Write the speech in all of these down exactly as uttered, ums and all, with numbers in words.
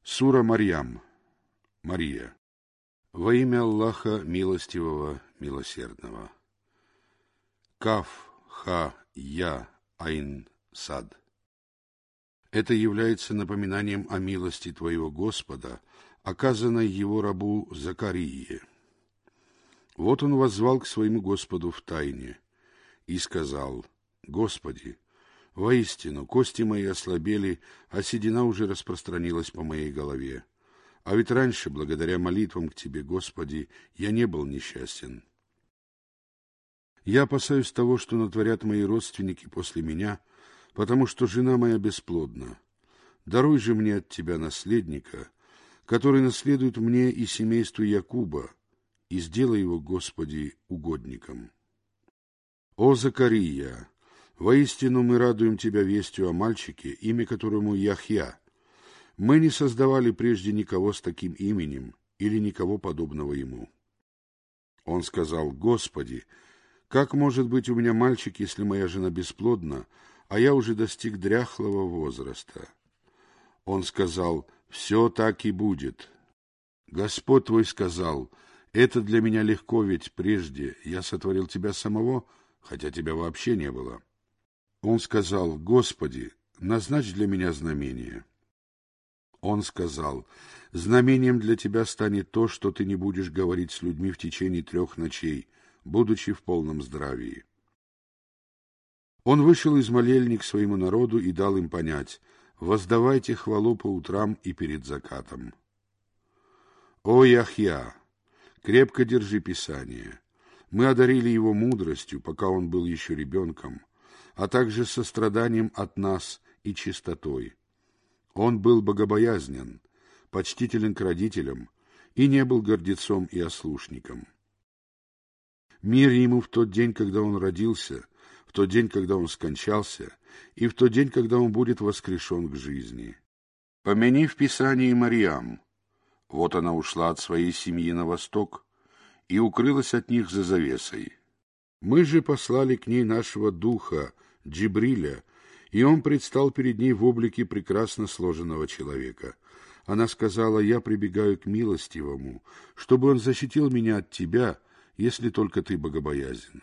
Сура Марьям. Мария. Во имя Аллаха Милостивого, Милосердного. Каф, Ха, Я, Айн, Сад. Это является напоминанием о милости Твоего Господа, оказанной Его рабу Закарии. Вот он воззвал к своему Господу в тайне и сказал: «Господи, воистину, кости мои ослабели, а седина уже распространилась по моей голове. А ведь раньше, благодаря молитвам к Тебе, Господи, я не был несчастен. Я опасаюсь того, что натворят мои родственники после меня, потому что жена моя бесплодна. Даруй же мне от Тебя наследника, который наследует мне и семейству Якуба, и сделай его, Господи, угодником. О, Закария! Воистину мы радуем Тебя вестью о мальчике, имя которому Яхья. Мы не создавали прежде никого с таким именем или никого подобного ему». Он сказал: «Господи, как может быть у меня мальчик, если моя жена бесплодна, а я уже достиг дряхлого возраста?» Он сказал: «Все так и будет». Господь твой сказал: «Это для меня легко, ведь прежде я сотворил тебя самого, хотя тебя вообще не было». Он сказал: «Господи, назначь для меня знамение». Он сказал: «Знамением для тебя станет то, что ты не будешь говорить с людьми в течение трех ночей, будучи в полном здравии». Он вышел из молельни к своему народу и дал им понять: «Воздавайте хвалу по утрам и перед закатом». О, Яхья, крепко держи Писание. Мы одарили его мудростью, пока он был еще ребенком, а также состраданием от нас и чистотой. Он был богобоязнен, почтителен к родителям и не был гордецом и ослушником. Мир ему в тот день, когда он родился, в тот день, когда он скончался, и в тот день, когда он будет воскрешен к жизни. Помяни в Писании Марьям. Вот она ушла от своей семьи на восток и укрылась от них за завесой. Мы же послали к ней нашего духа, Джибриля, и он предстал перед ней в облике прекрасно сложенного человека. Она сказала: «Я прибегаю к милостивому, чтобы он защитил меня от тебя, если только ты богобоязен».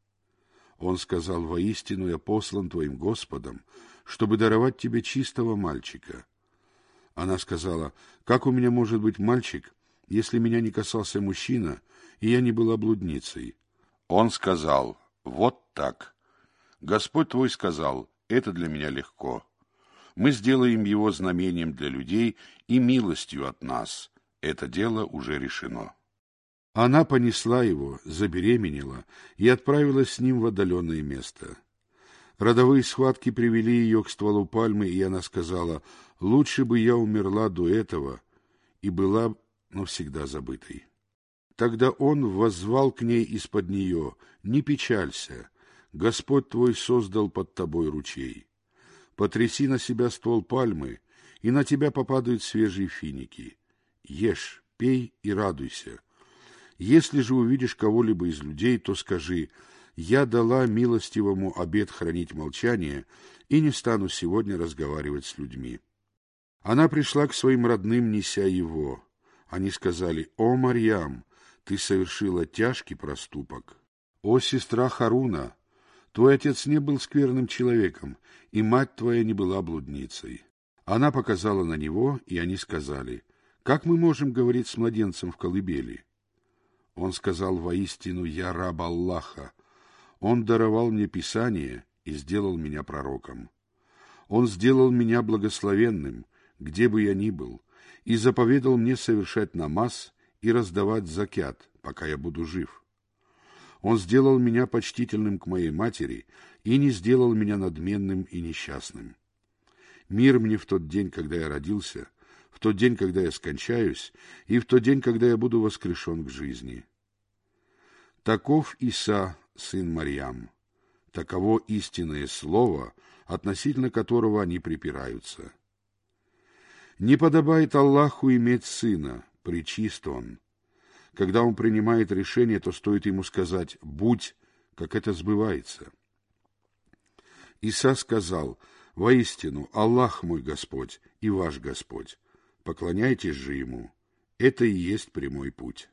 Он сказал: «Воистину я послан твоим Господом, чтобы даровать тебе чистого мальчика». Она сказала: «Как у меня может быть мальчик, если меня не касался мужчина, и я не была блудницей?» Он сказал: «Вот так. Господь твой сказал: это для меня легко. Мы сделаем его знамением для людей и милостью от нас. Это дело уже решено». Она понесла его, забеременела и отправилась с ним в отдаленное место. Родовые схватки привели ее к стволу пальмы, и она сказала: «Лучше бы я умерла до этого и была навсегда забытой». Тогда он воззвал к ней из-под нее: «Не печалься, Господь твой создал под тобой ручей. Потряси на себя ствол пальмы, и на тебя попадают свежие финики. Ешь, пей и радуйся. Если же увидишь кого-либо из людей, то скажи: я дала милостивому обет хранить молчание и не стану сегодня разговаривать с людьми». Она пришла к своим родным, неся его. Они сказали: «О, Марьям, ты совершила тяжкий проступок. О, сестра Харуна, твой отец не был скверным человеком, и мать твоя не была блудницей». Она показала на него, и они сказали: «Как мы можем говорить с младенцем в колыбели?» Он сказал: «Воистину, я раб Аллаха. Он даровал мне Писание и сделал меня пророком. Он сделал меня благословенным, где бы я ни был, и заповедал мне совершать намаз и раздавать закят, пока я буду жив. Он сделал меня почтительным к моей матери и не сделал меня надменным и несчастным. Мир мне в тот день, когда я родился, в тот день, когда я скончаюсь, и в тот день, когда я буду воскрешен к жизни». Таков Иса, сын Марьям. Таково истинное слово, относительно которого они припираются. Не подобает Аллаху иметь сына, пречист он. Когда он принимает решение, то стоит ему сказать «будь», как это сбывается. Иса сказал: «Воистину, Аллах мой Господь и ваш Господь, Поклоняйтесь же ему. Это и есть прямой путь.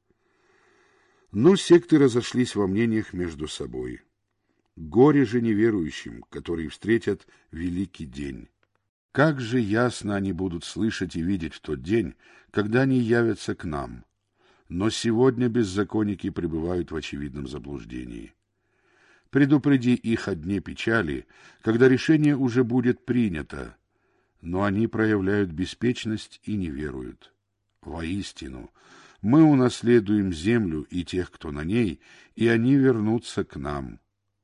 Но секты разошлись во мнениях между собой. Горе же неверующим, которые встретят великий день. Как же ясно они будут слышать и видеть в тот день, когда они явятся к нам. Но сегодня беззаконники пребывают в очевидном заблуждении. Предупреди их о дне печали, когда решение уже будет принято, но они проявляют беспечность и не веруют. Воистину, мы унаследуем землю и тех, кто на ней, и они вернутся к нам.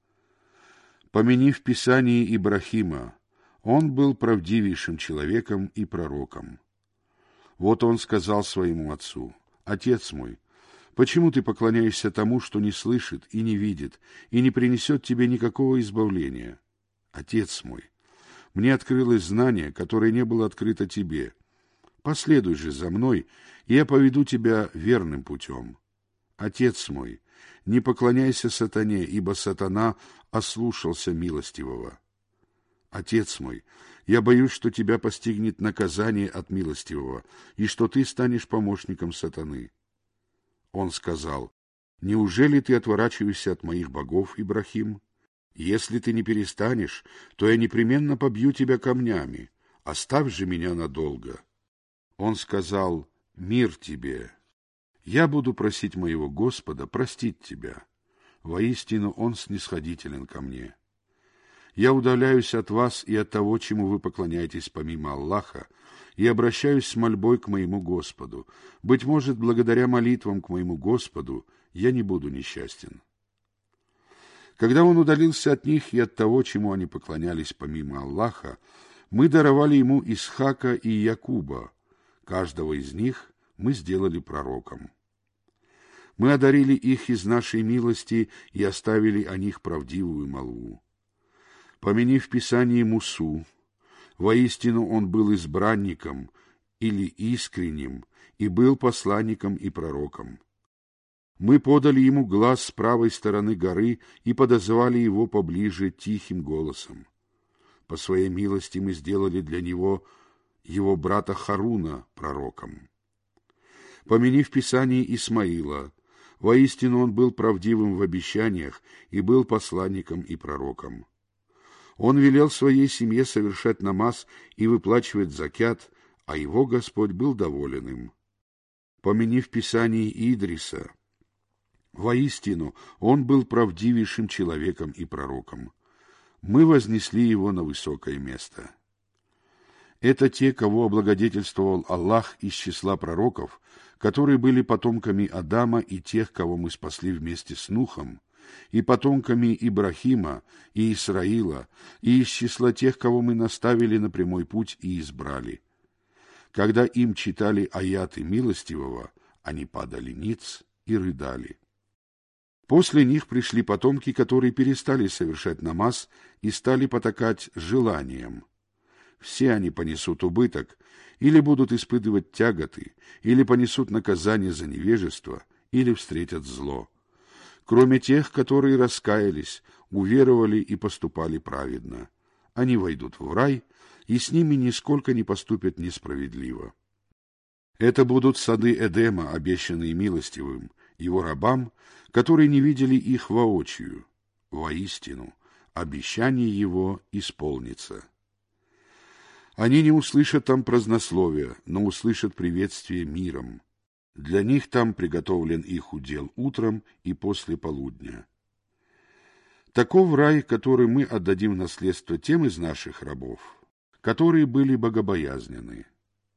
Помяни в Писании Ибрахима, он был правдивейшим человеком и пророком. Вот он сказал своему отцу: «Отец мой, почему ты поклоняешься тому, что не слышит и не видит, и не принесет тебе никакого избавления? Отец мой, мне открылось знание, которое не было открыто тебе. Последуй же за мной, и я поведу тебя верным путем. Отец мой, не поклоняйся сатане, ибо сатана ослушался милостивого. Отец мой, я боюсь, что тебя постигнет наказание от милостивого, и что ты станешь помощником сатаны». Он сказал: «Неужели ты отворачиваешься от моих богов, Ибрахим? Если ты не перестанешь, то я непременно побью тебя камнями. Оставь же меня надолго». Он сказал: «Мир тебе! Я буду просить моего Господа простить тебя. Воистину Он снисходителен ко мне. Я удаляюсь от вас и от того, чему вы поклоняетесь помимо Аллаха, и обращаюсь с мольбой к моему Господу. Быть может, благодаря молитвам к моему Господу я не буду несчастен». Когда он удалился от них и от того, чему они поклонялись помимо Аллаха, мы даровали ему Исхака и Якуба. Каждого из них мы сделали пророком. Мы одарили их из нашей милости и оставили о них правдивую молву. Помяни в Писании Мусу. Воистину он был избранником или искренним, и был посланником и пророком. Мы подали ему глас с правой стороны горы и подозвали его поближе тихим голосом. По своей милости мы сделали для него его брата Харуна пророком. Помяни в Писании Исмаила. Воистину он был правдивым в обещаниях и был посланником и пророком. Он велел своей семье совершать намаз и выплачивать закят, а его Господь был доволен им. Помяни в Писании Идриса. Воистину он был правдивейшим человеком и пророком. Мы вознесли его на высокое место. Это те, кого облагодетельствовал Аллах из числа пророков, которые были потомками Адама и тех, кого мы спасли вместе с Нухом, и потомками Ибрахима и Исраила, и из числа тех, кого мы наставили на прямой путь и избрали. Когда им читали аяты милостивого, они падали ниц и рыдали. После них пришли потомки, которые перестали совершать намаз и стали потакать желаниям. Все они понесут убыток, или будут испытывать тяготы, или понесут наказание за невежество, или встретят зло. Кроме тех, которые раскаялись, уверовали и поступали праведно. Они войдут в рай, и с ними нисколько не поступят несправедливо. Это будут сады Эдема, обещанные милостивым, его рабам, которые не видели их воочию. Воистину, обещание его исполнится. Они не услышат там празднословия, но услышат приветствие миром. Для них там приготовлен их удел утром и после полудня. Таков рай, который мы отдадим в наследство тем из наших рабов, которые были богобоязненны.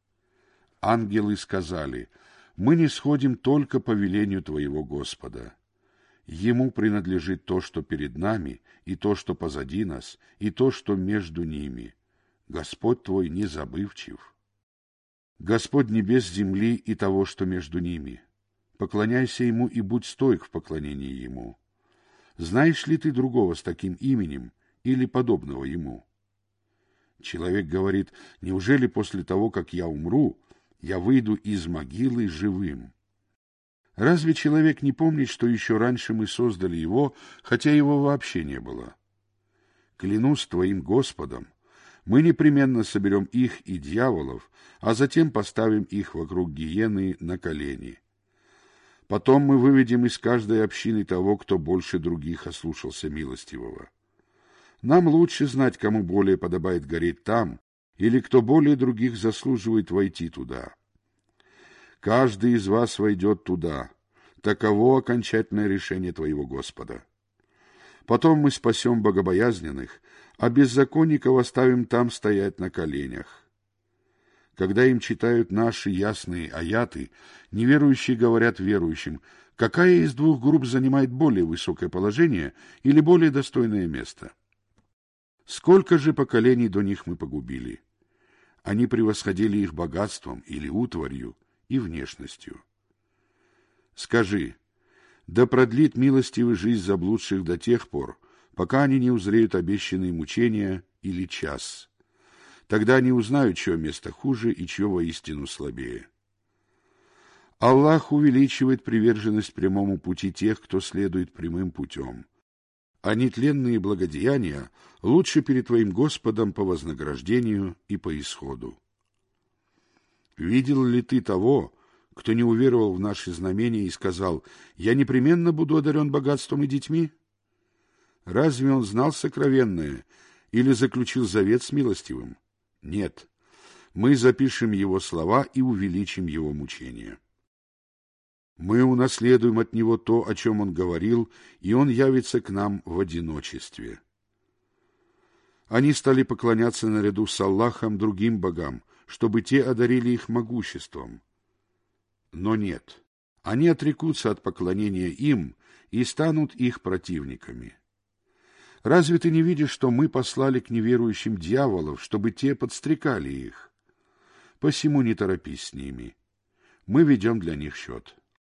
Ангелы сказали: «Мы не сходим только по велению Твоего Господа. Ему принадлежит то, что перед нами, и то, что позади нас, и то, что между ними. Господь твой не забывчив. Господь небес, земли и того, что между ними. Поклоняйся Ему и будь стойк в поклонении Ему. Знаешь ли ты другого с таким именем или подобного Ему?» Человек говорит: «Неужели после того, как я умру, я выйду из могилы живым?» Разве человек не помнит, что еще раньше мы создали его, хотя его вообще не было? Клянусь твоим Господом, Мы непременно соберем их и дьяволов, а затем поставим их вокруг гиены на колени. Потом мы выведем из каждой общины того, кто больше других ослушался милостивого. Нам лучше знать, кому более подобает гореть там, или кто более других заслуживает войти туда. Каждый из вас войдет туда. Таково окончательное решение твоего Господа. Потом мы спасем богобоязненных, а беззаконников оставим там стоять на коленях. Когда им читают наши ясные аяты, неверующие говорят верующим, какая из двух групп занимает более высокое положение или более достойное место. Сколько же поколений до них мы погубили? Они превосходили их богатством или утварью и внешностью. Скажи, да продлит милостивый жизнь заблудших до тех пор, пока они не узреют обещанные мучения или час. Тогда они узнают, чье место хуже и чье воистину слабее. Аллах увеличивает приверженность прямому пути тех, кто следует прямым путем. А нетленные благодеяния лучше перед твоим Господом по вознаграждению и по исходу. Видел ли ты того, кто не уверовал в наши знамения и сказал: «Я непременно буду одарен богатством и детьми»? Разве он знал сокровенное или заключил завет с милостивым? Нет, мы запишем его слова и увеличим его мучения. Мы унаследуем от него то, о чем он говорил, и он явится к нам в одиночестве. Они стали поклоняться наряду с Аллахом другим богам, чтобы те одарили их могуществом. Но нет, они отрекутся от поклонения им и станут их противниками. Разве ты не видишь, что мы послали к неверующим дьяволов, чтобы те подстрекали их? Посему не торопись с ними. Мы ведем для них счет.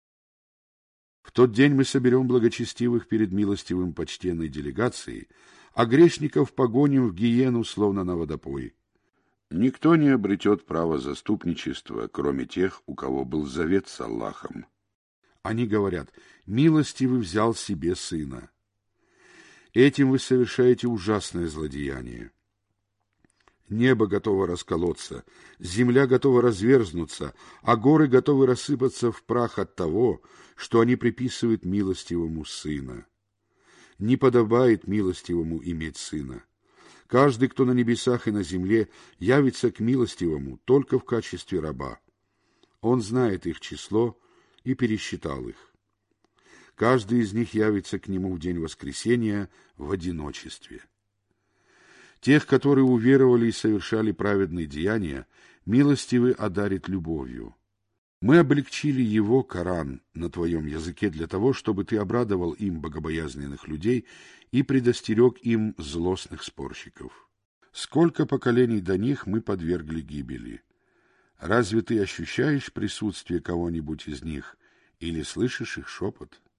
В тот день мы соберем благочестивых перед милостивым почтенной делегацией, а грешников погоним в гиену, словно на водопой. Никто не обретет права заступничества, кроме тех, у кого был завет с Аллахом. Они говорят: «Милостивый взял себе сына». Этим вы совершаете ужасное злодеяние. Небо готово расколоться, земля готова разверзнуться, а горы готовы рассыпаться в прах от того, что они приписывают милостивому сына. Не подобает милостивому иметь сына. Каждый, кто на небесах и на земле, явится к милостивому только в качестве раба. Он знает их число и пересчитал их. Каждый из них явится к нему в день воскресения в одиночестве. Тех, которые уверовали и совершали праведные деяния, милостивый одарит любовью. Мы облегчили его, Коран, на твоем языке для того, чтобы ты обрадовал им богобоязненных людей и предостерег им злостных спорщиков. Сколько поколений до них мы подвергли гибели. Разве ты ощущаешь присутствие кого-нибудь из них или слышишь их шепот?